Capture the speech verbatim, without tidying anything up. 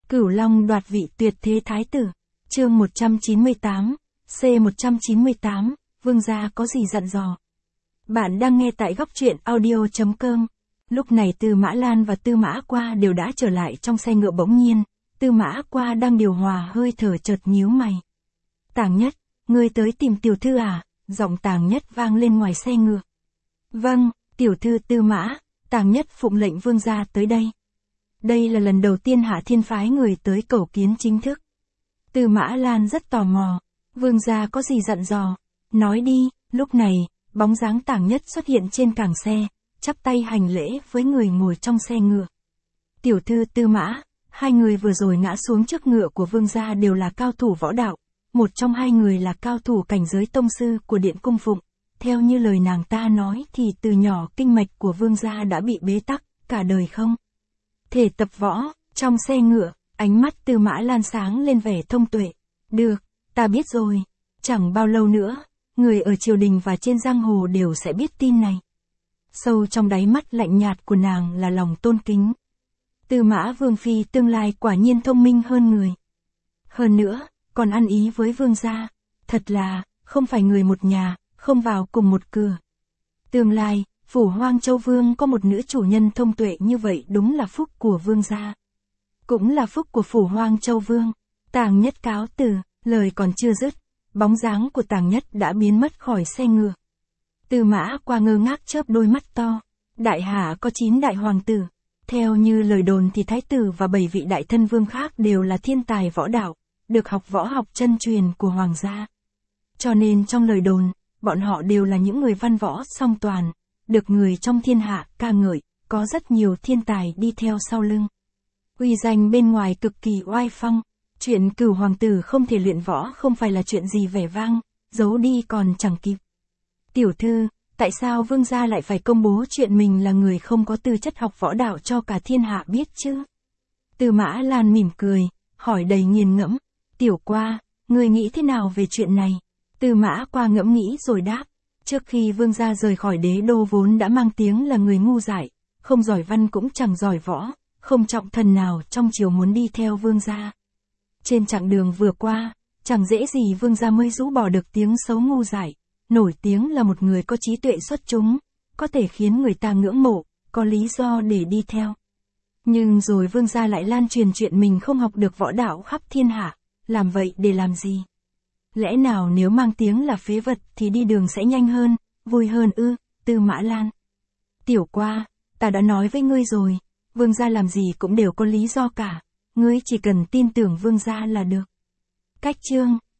Cửu Long đoạt vị tuyệt thế thái tử. Chương một trăm chín mươi tám, C một trăm chín mươi tám, vương gia có gì dặn dò. Bạn đang nghe tại góc truyện audio chấm com. Lúc này Tư Mã Lan và Tư Mã Qua đều đã trở lại trong xe ngựa bỗng nhiên, Tư Mã Qua đang điều hòa hơi thở chợt nhíu mày. Tàng Nhất, ngươi tới tìm tiểu thư à? Giọng Tàng Nhất vang lên ngoài xe ngựa. Vâng, tiểu thư Tư Mã, Tàng Nhất phụng lệnh vương gia tới đây. Đây là lần đầu tiên Hạ Thiên phái người tới cầu kiến chính thức. Tư Mã Lan rất tò mò, vương gia có gì dặn dò, nói đi. Lúc này, bóng dáng Tàng Nhất xuất hiện trên cảng xe, chắp tay hành lễ với người ngồi trong xe ngựa. Tiểu thư Tư Mã, hai người vừa rồi ngã xuống trước ngựa của vương gia đều là cao thủ võ đạo, một trong hai người là cao thủ cảnh giới tông sư của Điện Cung Phụng. Theo như lời nàng ta nói thì từ nhỏ kinh mạch của vương gia đã bị bế tắc, cả đời không thể tập võ. Trong xe ngựa, ánh mắt Tư Mã Lan sáng lên vẻ thông tuệ. Được, ta biết rồi. Chẳng bao lâu nữa, người ở triều đình và trên giang hồ đều sẽ biết tin này. Sâu trong đáy mắt lạnh nhạt của nàng là lòng tôn kính. Tư Mã Vương Phi tương lai quả nhiên thông minh hơn người. Hơn nữa, còn ăn ý với vương gia. Thật là, không phải người một nhà, không vào cùng một cửa. Tương lai, phủ Hoang Châu Vương có một nữ chủ nhân thông tuệ như vậy đúng là phúc của vương gia. Cũng là phúc của phủ Hoang Châu Vương. Tàng Nhất cáo từ, lời còn chưa dứt, bóng dáng của Tàng Nhất đã biến mất khỏi xe ngựa. Tư Mã Qua ngơ ngác chớp đôi mắt to. Đại Hạ có chín đại hoàng tử. Theo như lời đồn thì thái tử và bảy vị đại thân vương khác đều là thiên tài võ đạo, được học võ học chân truyền của hoàng gia. Cho nên trong lời đồn, bọn họ đều là những người văn võ song toàn, được người trong thiên hạ ca ngợi, có rất nhiều thiên tài đi theo sau lưng. Uy danh bên ngoài cực kỳ oai phong, chuyện cửu hoàng tử không thể luyện võ không phải là chuyện gì vẻ vang, giấu đi còn chẳng kịp. Tiểu thư, tại sao vương gia lại phải công bố chuyện mình là người không có tư chất học võ đạo cho cả thiên hạ biết chứ? Tư Mã Lan mỉm cười, hỏi đầy nghiền ngẫm. Tiểu Qua, người nghĩ thế nào về chuyện này? Tư Mã Qua ngẫm nghĩ rồi đáp. Trước khi vương gia rời khỏi đế đô vốn đã mang tiếng là người ngu dại, không giỏi văn cũng chẳng giỏi võ, không trọng thần nào trong triều muốn đi theo vương gia. Trên chặng đường vừa qua, chẳng dễ gì vương gia mới rũ bỏ được tiếng xấu ngu dại, nổi tiếng là một người có trí tuệ xuất chúng, có thể khiến người ta ngưỡng mộ, có lý do để đi theo. Nhưng rồi vương gia lại lan truyền chuyện mình không học được võ đạo khắp thiên hạ, làm vậy để làm gì? Lẽ nào nếu mang tiếng là phế vật thì đi đường sẽ nhanh hơn, vui hơn ư? Tư Mã Lan. Tiểu Qua, ta đã nói với ngươi rồi, vương gia làm gì cũng đều có lý do cả, ngươi chỉ cần tin tưởng vương gia là được. Cách chương